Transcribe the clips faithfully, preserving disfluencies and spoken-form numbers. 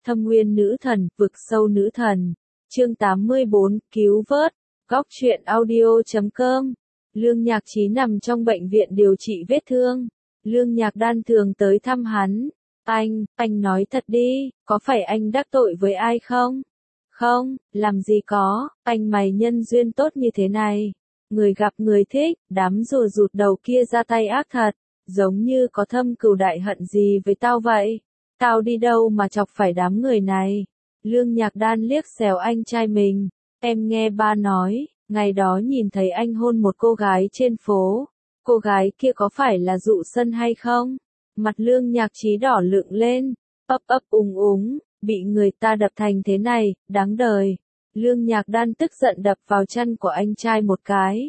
Thâm Nguyên nữ thần, vực sâu nữ thần. Chương tám mươi bốn, cứu vớt. Góc truyện audio chấm com. Lương Nhạc Chí nằm trong bệnh viện điều trị vết thương. Lương Nhạc Đan thường tới thăm hắn. Anh, anh nói thật đi, có phải anh đắc tội với ai không? Không, làm gì có, anh mày nhân duyên tốt như thế này. Người gặp người thích, đám rùa rụt đầu kia ra tay ác thật, giống như có thâm cừu đại hận gì với tao vậy. Tao đi đâu mà chọc phải đám người này. Lương Nhạc Đan liếc xéo anh trai mình. Em nghe ba nói, ngày đó nhìn thấy anh hôn một cô gái trên phố. Cô gái kia có phải là Dụ Sân hay không? Mặt Lương Nhạc Chí đỏ lựng lên, ấp ấp úng úng, bị người ta đập thành thế này, đáng đời. Lương Nhạc Đan tức giận đập vào chân của anh trai một cái.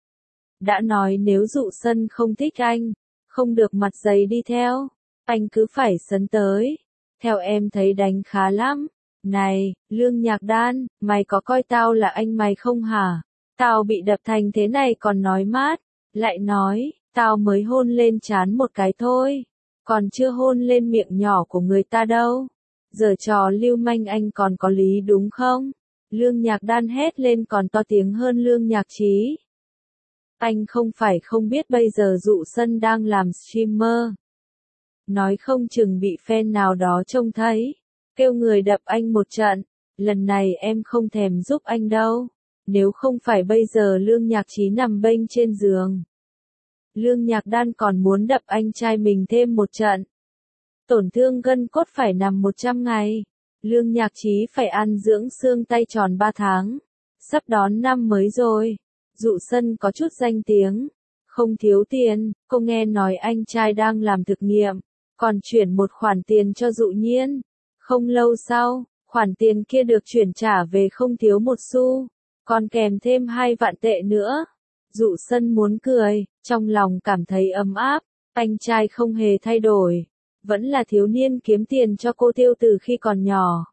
Đã nói nếu Dụ Sân không thích anh, không được mặt dày đi theo, anh cứ phải sấn tới. Theo em thấy đánh khá lắm. Này, Lương Nhạc Đan, mày có coi tao là anh mày không hả? Tao bị đập thành thế này còn nói mát, lại nói, tao mới hôn lên trán một cái thôi, còn chưa hôn lên miệng nhỏ của người ta đâu. Giờ trò lưu manh anh còn có lý đúng không? Lương Nhạc Đan hét lên còn to tiếng hơn Lương Nhạc Chí. Anh không phải không biết bây giờ Dụ Sân đang làm streamer. Nói không chừng bị fan nào đó trông thấy, kêu người đập anh một trận. Lần này em không thèm giúp anh đâu. Nếu không phải bây giờ Lương Nhạc Chí nằm bênh trên giường. Lương Nhạc Đan còn muốn đập anh trai mình thêm một trận. Tổn thương gân cốt phải nằm một trăm ngày. Lương Nhạc Chí phải ăn dưỡng xương tay tròn ba tháng. Sắp đón năm mới rồi. Dụ Sân có chút danh tiếng. Không thiếu tiền, cô nghe nói anh trai đang làm thực nghiệm. Còn chuyển một khoản tiền cho Dụ Nhiên. Không lâu sau, khoản tiền kia được chuyển trả về không thiếu một xu. Còn kèm thêm hai vạn tệ nữa. Dụ Sân muốn cười, trong lòng cảm thấy ấm áp. Anh trai không hề thay đổi. Vẫn là thiếu niên kiếm tiền cho cô tiêu từ khi còn nhỏ.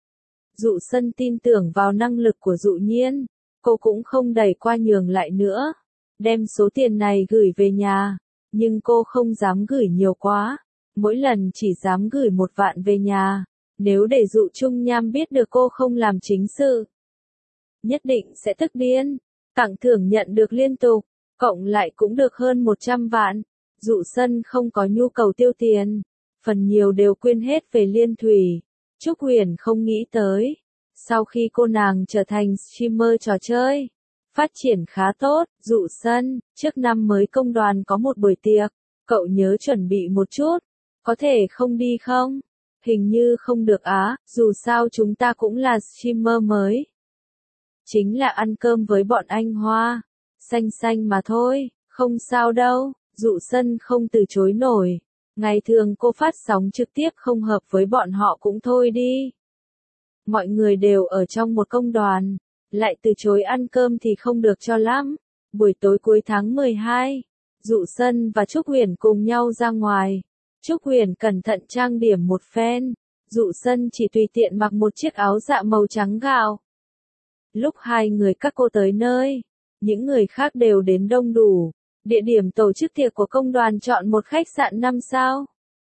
Dụ Sân tin tưởng vào năng lực của Dụ Nhiên. Cô cũng không đẩy qua nhường lại nữa. Đem số tiền này gửi về nhà. Nhưng cô không dám gửi nhiều quá. Mỗi lần chỉ dám gửi một vạn về nhà. Nếu để Dụ Trung Nham biết được cô không làm chính sự, nhất định sẽ tức điên. Tặng thưởng nhận được liên tục, cộng lại cũng được hơn một trăm vạn. Dụ Sân không có nhu cầu tiêu tiền, phần nhiều đều quyên hết về Liên Thủy. Trúc Huyền không nghĩ tới, sau khi cô nàng trở thành streamer trò chơi, phát triển khá tốt. Dụ Sân, trước năm mới công đoàn có một buổi tiệc, cậu nhớ chuẩn bị một chút, có thể không đi không? Hình như không được á, dù sao chúng ta cũng là streamer mới. Chính là ăn cơm với bọn anh Hoa, xanh xanh mà thôi, không sao đâu. Dụ Sân không từ chối nổi. Ngày thường cô phát sóng trực tiếp không hợp với bọn họ cũng thôi đi. Mọi người đều ở trong một công đoàn, lại từ chối ăn cơm thì không được cho lắm. Buổi tối cuối tháng mười hai, Dụ Sân và Trúc Huyền cùng nhau ra ngoài. Trúc Huyền cẩn thận trang điểm một phen. Dụ Sân chỉ tùy tiện mặc một chiếc áo dạ màu trắng gạo. Lúc hai người các cô tới nơi, những người khác đều đến đông đủ. Địa điểm tổ chức tiệc của công đoàn chọn một khách sạn năm sao.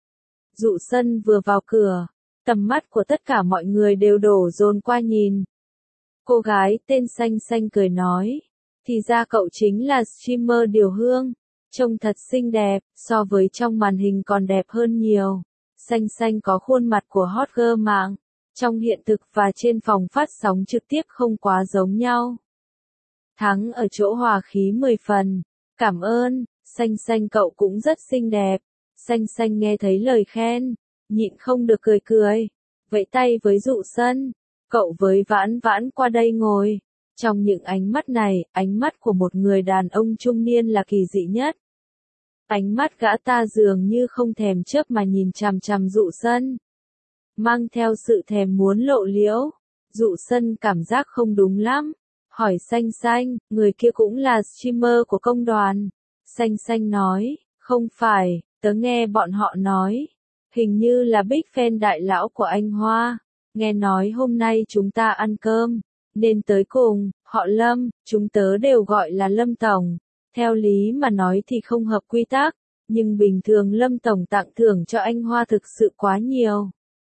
Dụ Sân vừa vào cửa, tầm mắt của tất cả mọi người đều đổ dồn qua nhìn. Cô gái tên Xanh Xanh cười nói, thì ra cậu chính là streamer Điều Hương, trông thật xinh đẹp, so với trong màn hình còn đẹp hơn nhiều. Xanh Xanh có khuôn mặt của hot girl mạng, trong hiện thực và trên phòng phát sóng trực tiếp không quá giống nhau. Thắng ở chỗ hòa khí mười phần. Cảm ơn, Xanh Xanh cậu cũng rất xinh đẹp. Xanh Xanh nghe thấy lời khen, nhịn không được cười cười, vẫy tay với Dụ Sân, cậu với Vãn Vãn qua đây ngồi. Trong những ánh mắt này, ánh mắt của một người đàn ông trung niên là kỳ dị nhất. Ánh mắt gã ta dường như không thèm chớp mà nhìn chằm chằm Dụ Sân, mang theo sự thèm muốn lộ liễu. Dụ Sân cảm giác không đúng lắm. Hỏi Xanh Xanh, người kia cũng là streamer của công đoàn. Xanh Xanh nói, không phải, tớ nghe bọn họ nói. Hình như là big fan đại lão của anh Hoa. Nghe nói hôm nay chúng ta ăn cơm, nên tới cùng. Họ Lâm, chúng tớ đều gọi là Lâm Tổng. Theo lý mà nói thì không hợp quy tắc, nhưng bình thường Lâm Tổng tặng thưởng cho anh Hoa thực sự quá nhiều.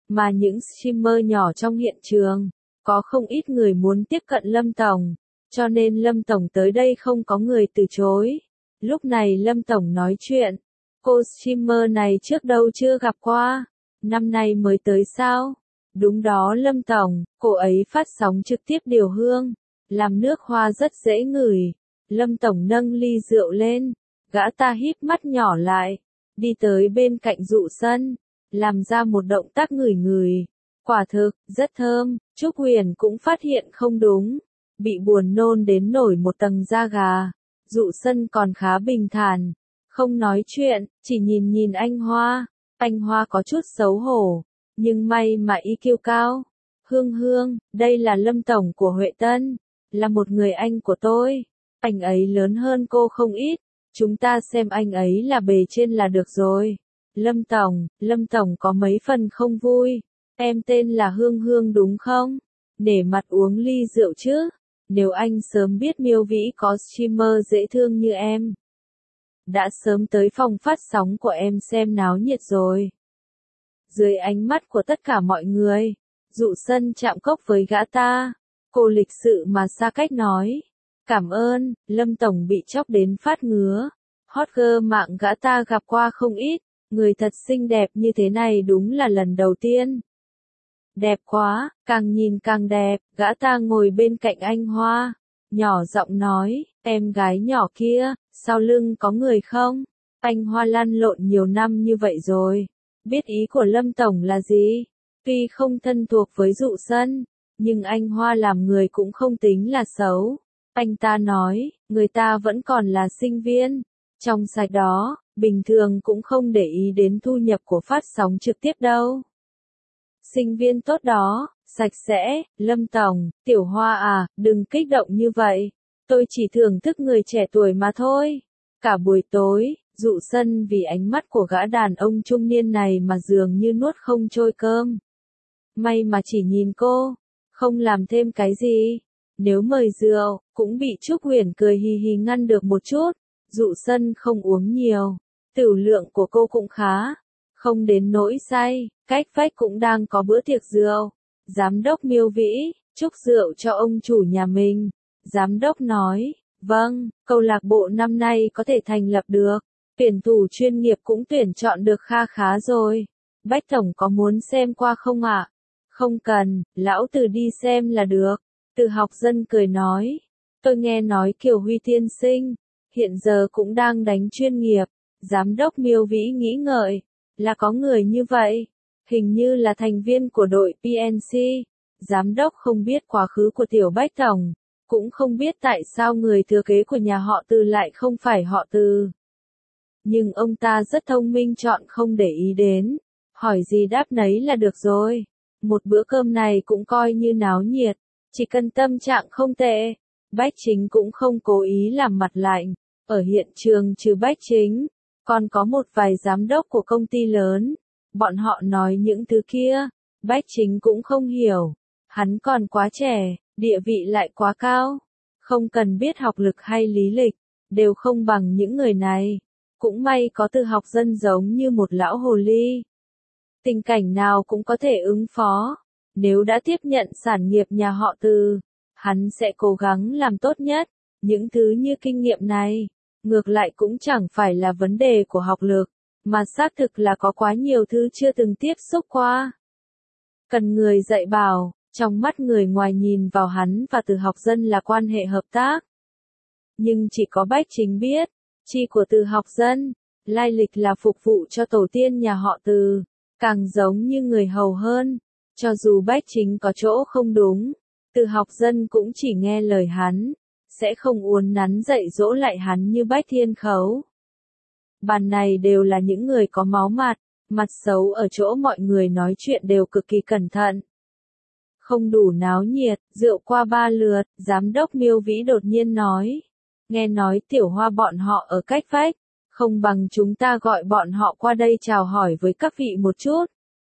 Mà những streamer nhỏ trong hiện trường, có không ít người muốn tiếp cận Lâm Tổng, cho nên Lâm Tổng tới đây không có người từ chối. Lúc này Lâm Tổng nói chuyện, cô streamer này trước đâu chưa gặp qua, năm nay mới tới sao? Đúng đó Lâm Tổng, cô ấy phát sóng trực tiếp điều hương, làm nước hoa rất dễ ngửi. Lâm Tổng nâng ly rượu lên, gã ta híp mắt nhỏ lại, đi tới bên cạnh Dụ Sân, làm ra một động tác ngửi ngửi. Quả thực, rất thơm. Trúc Huyền cũng phát hiện không đúng, bị buồn nôn đến nổi một tầng da gà. Dụ Sân còn khá bình thản, không nói chuyện, chỉ nhìn nhìn anh Hoa. Anh Hoa có chút xấu hổ, nhưng may mà i kiu cao. Hương Hương, đây là Lâm Tổng của Huệ Tân, là một người anh của tôi. Anh ấy lớn hơn cô không ít, chúng ta xem anh ấy là bề trên là được rồi. Lâm Tổng, Lâm Tổng có mấy phần không vui. Em tên là Hương Hương đúng không? Nể mặt uống ly rượu chứ. Nếu anh sớm biết Miêu Vĩ có streamer dễ thương như em, đã sớm tới phòng phát sóng của em xem náo nhiệt rồi. Dưới ánh mắt của tất cả mọi người, Dụ Sân chạm cốc với gã ta. Cô lịch sự mà xa cách nói. Cảm ơn, Lâm Tổng bị chóc đến phát ngứa. Hot girl mạng gã ta gặp qua không ít, người thật xinh đẹp như thế này đúng là lần đầu tiên. Đẹp quá, càng nhìn càng đẹp, gã ta ngồi bên cạnh anh Hoa, nhỏ giọng nói, em gái nhỏ kia, sau lưng có người không? Anh Hoa lăn lộn nhiều năm như vậy rồi, biết ý của Lâm Tổng là gì? Tuy không thân thuộc với Dụ Sân, nhưng anh Hoa làm người cũng không tính là xấu. Anh ta nói, người ta vẫn còn là sinh viên, trong sạch đó, bình thường cũng không để ý đến thu nhập của phát sóng trực tiếp đâu. Sinh viên tốt đó, sạch sẽ, Lâm Tổng, Tiểu Hoa à, đừng kích động như vậy. Tôi chỉ thưởng thức người trẻ tuổi mà thôi. Cả buổi tối, Dụ Sân vì ánh mắt của gã đàn ông trung niên này mà dường như nuốt không trôi cơm. May mà chỉ nhìn cô, không làm thêm cái gì. Nếu mời rượu, cũng bị Trúc Huyền cười hì hì ngăn được một chút. Dụ Sân không uống nhiều, tửu lượng của cô cũng khá, không đến nỗi say. Cách vách cũng đang có bữa tiệc rượu. Giám đốc Miêu Vĩ, chúc rượu cho ông chủ nhà mình. Giám đốc nói, vâng, câu lạc bộ năm nay có thể thành lập được. Tuyển thủ chuyên nghiệp cũng tuyển chọn được kha khá rồi. Bách Tổng có muốn xem qua không ạ? Không cần, lão Từ đi xem là được. Từ Học Dân cười nói, tôi nghe nói Kiều Huy tiên sinh, hiện giờ cũng đang đánh chuyên nghiệp. Giám đốc Miêu Vĩ nghĩ ngợi, là có người như vậy. Hình như là thành viên của đội pê en xê. Giám đốc không biết quá khứ của Tiểu Bách Tổng, cũng không biết tại sao người thừa kế của nhà họ Từ lại không phải họ Từ. Nhưng ông ta rất thông minh chọn không để ý đến, hỏi gì đáp nấy là được rồi. Một bữa cơm này cũng coi như náo nhiệt, chỉ cần tâm trạng không tệ. Bách Chính cũng không cố ý làm mặt lạnh. Ở hiện trường trừ Bách Chính, còn có một vài giám đốc của công ty lớn. Bọn họ nói những thứ kia, Bách Chính cũng không hiểu. Hắn còn quá trẻ, địa vị lại quá cao. Không cần biết học lực hay lý lịch, đều không bằng những người này. Cũng may có Từ Học Dân giống như một lão hồ ly. Tình cảnh nào cũng có thể ứng phó. Nếu đã tiếp nhận sản nghiệp nhà họ Từ, hắn sẽ cố gắng làm tốt nhất. Những thứ như kinh nghiệm này, ngược lại cũng chẳng phải là vấn đề của học lực, mà xác thực là có quá nhiều thứ chưa từng tiếp xúc qua. Cần người dạy bảo, trong mắt người ngoài nhìn vào hắn và Từ Học Dân là quan hệ hợp tác. Nhưng chỉ có Bách Chính biết, chi của Từ Học Dân, lai lịch là phục vụ cho tổ tiên nhà họ Từ, càng giống như người hầu hơn. Cho dù Bách Chính có chỗ không đúng, Từ Học Dân cũng chỉ nghe lời hắn, sẽ không uốn nắn dạy dỗ lại hắn như Bách Thiên Khấu. Bàn này đều là những người có máu mặt, mặt xấu ở chỗ mọi người nói chuyện đều cực kỳ cẩn thận. Không đủ náo nhiệt, rượu qua ba lượt, giám đốc Miêu Vĩ đột nhiên nói. Nghe nói Tiểu Hoa bọn họ ở cách vách, không bằng chúng ta gọi bọn họ qua đây chào hỏi với các vị một chút.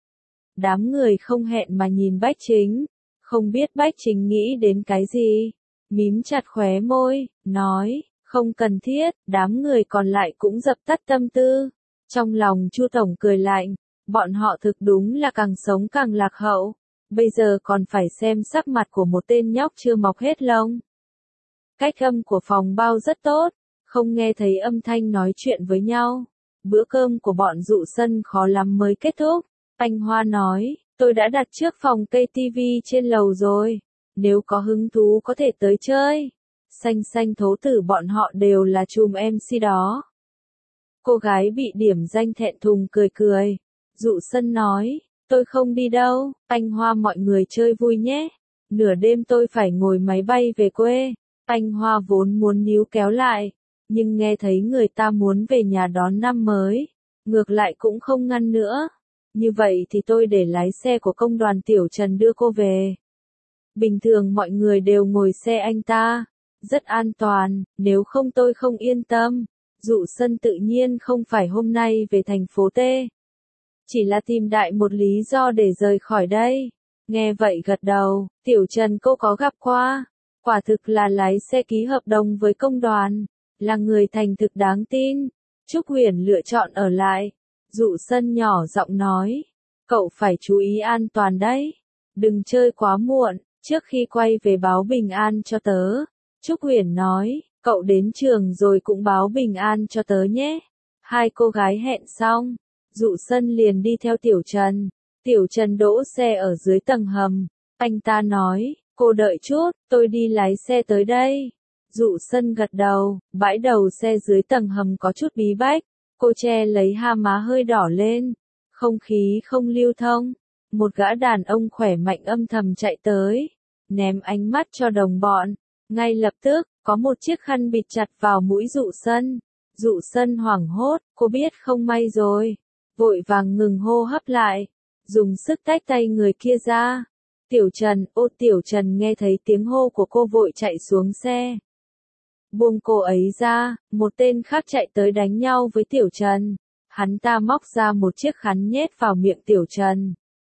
Đám người không hẹn mà nhìn Bách Chính, không biết Bách Chính nghĩ đến cái gì. Mím chặt khóe môi, nói, không cần thiết. Đám người còn lại cũng dập tắt tâm tư. Trong lòng Chu Tổng cười lạnh, Bọn họ thực đúng là càng sống càng lạc hậu. Bây giờ còn phải xem sắc mặt của một tên nhóc chưa mọc hết lông. Cách âm của phòng bao rất tốt, không nghe thấy âm thanh nói chuyện với nhau. Bữa cơm của bọn dụ sân khó lắm mới kết thúc. Anh Hoa nói, tôi đã đặt trước phòng cây tivi trên lầu rồi. Nếu có hứng thú có thể tới chơi. Xanh xanh thố tử bọn họ đều là chùm em xê đó. Cô gái bị điểm danh thẹn thùng cười cười. Dụ sân nói, tôi không đi đâu, anh Hoa mọi người chơi vui nhé. Nửa đêm tôi phải ngồi máy bay về quê. Anh Hoa vốn muốn níu kéo lại, nhưng nghe thấy người ta muốn về nhà đón năm mới. Ngược lại cũng không ngăn nữa. Như vậy thì tôi để lái xe của công đoàn Tiểu Trần đưa cô về. Bình thường mọi người đều ngồi xe anh ta. Rất an toàn, nếu không tôi không yên tâm. Dụ sân tự nhiên không phải hôm nay về thành phố T. Chỉ là tìm đại một lý do để rời khỏi đây. Nghe vậy gật đầu, Tiểu Trần cô có gặp qua. Quả thực là lái xe ký hợp đồng với công đoàn. Là người thành thực đáng tin. Trúc Huyền lựa chọn ở lại. Dụ sân nhỏ giọng nói. Cậu phải chú ý an toàn đấy. Đừng chơi quá muộn, trước khi quay về báo bình an cho tớ. Trúc Huyền nói, cậu đến trường rồi cũng báo bình an cho tớ nhé. Hai cô gái hẹn xong, Dụ sân liền đi theo Tiểu Trần. Tiểu Trần đỗ xe ở dưới tầng hầm. Anh ta nói, cô đợi chút, tôi đi lái xe tới đây. Dụ sân gật đầu, bãi đầu xe dưới tầng hầm có chút bí bách. Cô che lấy ha má hơi đỏ lên. Không khí không lưu thông. Một gã đàn ông khỏe mạnh âm thầm chạy tới. Ném ánh mắt cho đồng bọn. Ngay lập tức, có một chiếc khăn bịt chặt vào mũi Dụ sân. Dụ sân hoảng hốt, cô biết không may rồi. Vội vàng ngừng hô hấp lại. Dùng sức tách tay người kia ra. Tiểu Trần, ô Tiểu Trần nghe thấy tiếng hô của cô vội chạy xuống xe. Buông cô ấy ra, một tên khác chạy tới đánh nhau với Tiểu Trần. Hắn ta móc ra một chiếc khăn nhét vào miệng Tiểu Trần.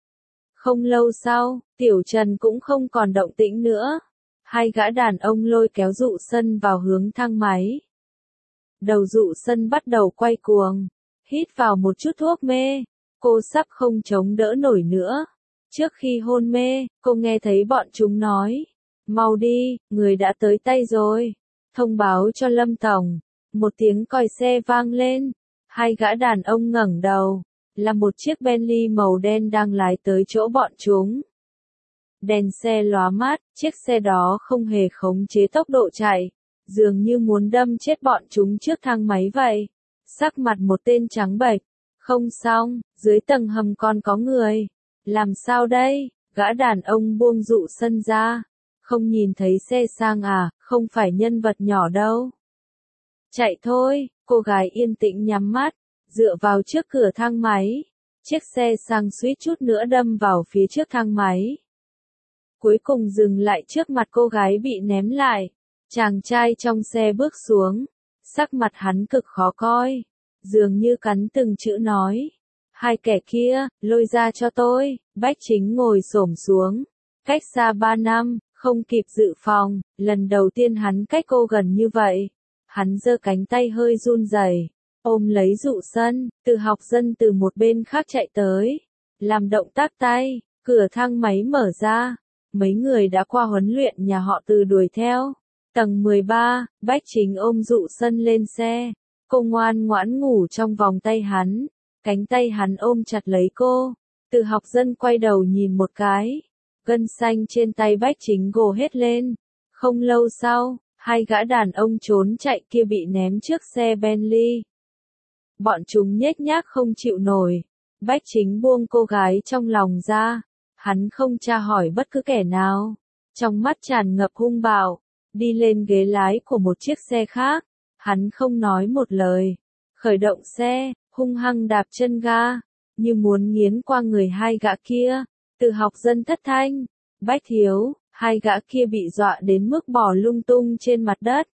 Không lâu sau, Tiểu Trần cũng không còn động tĩnh nữa. Hai gã đàn ông lôi kéo Dụ sân vào hướng thang máy. Đầu Dụ sân bắt đầu quay cuồng. Hít vào một chút thuốc mê. Cô sắp không chống đỡ nổi nữa. Trước khi hôn mê, cô nghe thấy bọn chúng nói. Mau đi, người đã tới tay rồi. Thông báo cho Lâm Tổng. Một tiếng còi xe vang lên. Hai gã đàn ông ngẩng đầu. Là một chiếc Bentley màu đen đang lái tới chỗ bọn chúng. Đèn xe lóa mắt, chiếc xe đó không hề khống chế tốc độ chạy. Dường như muốn đâm chết bọn chúng trước thang máy vậy. Sắc mặt một tên trắng bệch. Không xong, dưới tầng hầm còn có người. Làm sao đây? Gã đàn ông buông Dụ sân ra. Không nhìn thấy xe sang à, không phải nhân vật nhỏ đâu. Chạy thôi, cô gái yên tĩnh nhắm mắt, dựa vào trước cửa thang máy. Chiếc xe sang suýt chút nữa đâm vào phía trước thang máy. Cuối cùng dừng lại trước mặt cô gái bị ném lại. Chàng trai trong xe bước xuống. Sắc mặt hắn cực khó coi. Dường như cắn từng chữ nói. Hai kẻ kia, lôi ra cho tôi. Bách Chính ngồi xổm xuống. Cách xa ba năm, không kịp dự phòng. Lần đầu tiên hắn cách cô gần như vậy. Hắn giơ cánh tay hơi run rẩy, ôm lấy Dụ sân. Từ học dân từ một bên khác chạy tới. Làm động tác tay, cửa thang máy mở ra. Mấy người đã qua huấn luyện nhà họ Từ đuổi theo. Tầng mười ba, Bách Chính ôm Dụ sân lên xe. Cô ngoan ngoãn ngủ trong vòng tay hắn. Cánh tay hắn ôm chặt lấy cô. Từ học dân quay đầu nhìn một cái. Gân xanh trên tay Bách Chính gồ hết lên. Không lâu sau, hai gã đàn ông trốn chạy kia bị ném trước xe Bentley. Bọn chúng nhếch nhác không chịu nổi. Bách Chính buông cô gái trong lòng ra. Hắn không tra hỏi bất cứ kẻ nào. Trong mắt tràn ngập hung bạo. Đi lên ghế lái của một chiếc xe khác. Hắn không nói một lời. Khởi động xe, hung hăng đạp chân ga. Như muốn nghiến qua người hai gã kia. Từ học dân thất thanh. Bách Thiếu, hai gã kia bị dọa đến mức bỏ lung tung trên mặt đất.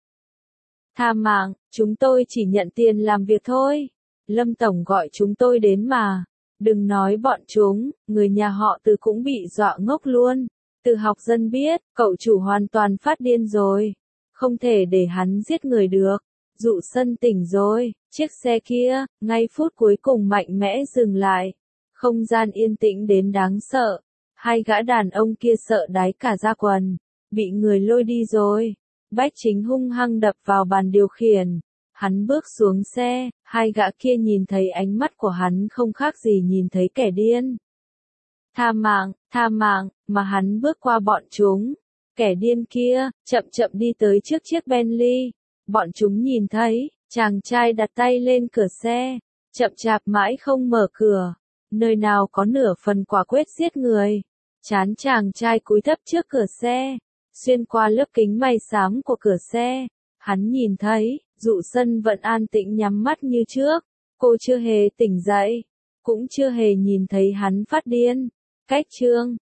Tha mạng, chúng tôi chỉ nhận tiền làm việc thôi. Lâm Tổng gọi chúng tôi đến mà. Đừng nói bọn chúng, người nhà họ Từ cũng bị dọa ngốc luôn. Từ học dân biết, cậu chủ hoàn toàn phát điên rồi. Không thể để hắn giết người được. Dụ sân tỉnh rồi, chiếc xe kia, ngay phút cuối cùng mạnh mẽ dừng lại. Không gian yên tĩnh đến đáng sợ. Hai gã đàn ông kia sợ đái cả da quần. Bị người lôi đi rồi. Bách Chính hung hăng đập vào bàn điều khiển. Hắn bước xuống xe, hai gã kia nhìn thấy ánh mắt của hắn không khác gì nhìn thấy kẻ điên. Tha mạng, tha mạng, mà hắn bước qua bọn chúng. Kẻ điên kia, chậm chậm đi tới trước chiếc Bentley. Bọn chúng nhìn thấy, chàng trai đặt tay lên cửa xe, chậm chạp mãi không mở cửa. Nơi nào có nửa phần quả quyết giết người. Chán chàng trai cúi thấp trước cửa xe, xuyên qua lớp kính mây xám của cửa xe. Hắn nhìn thấy, Dụ Sân vẫn an tĩnh nhắm mắt như trước. Cô chưa hề tỉnh dậy, cũng chưa hề nhìn thấy hắn phát điên. Cách chương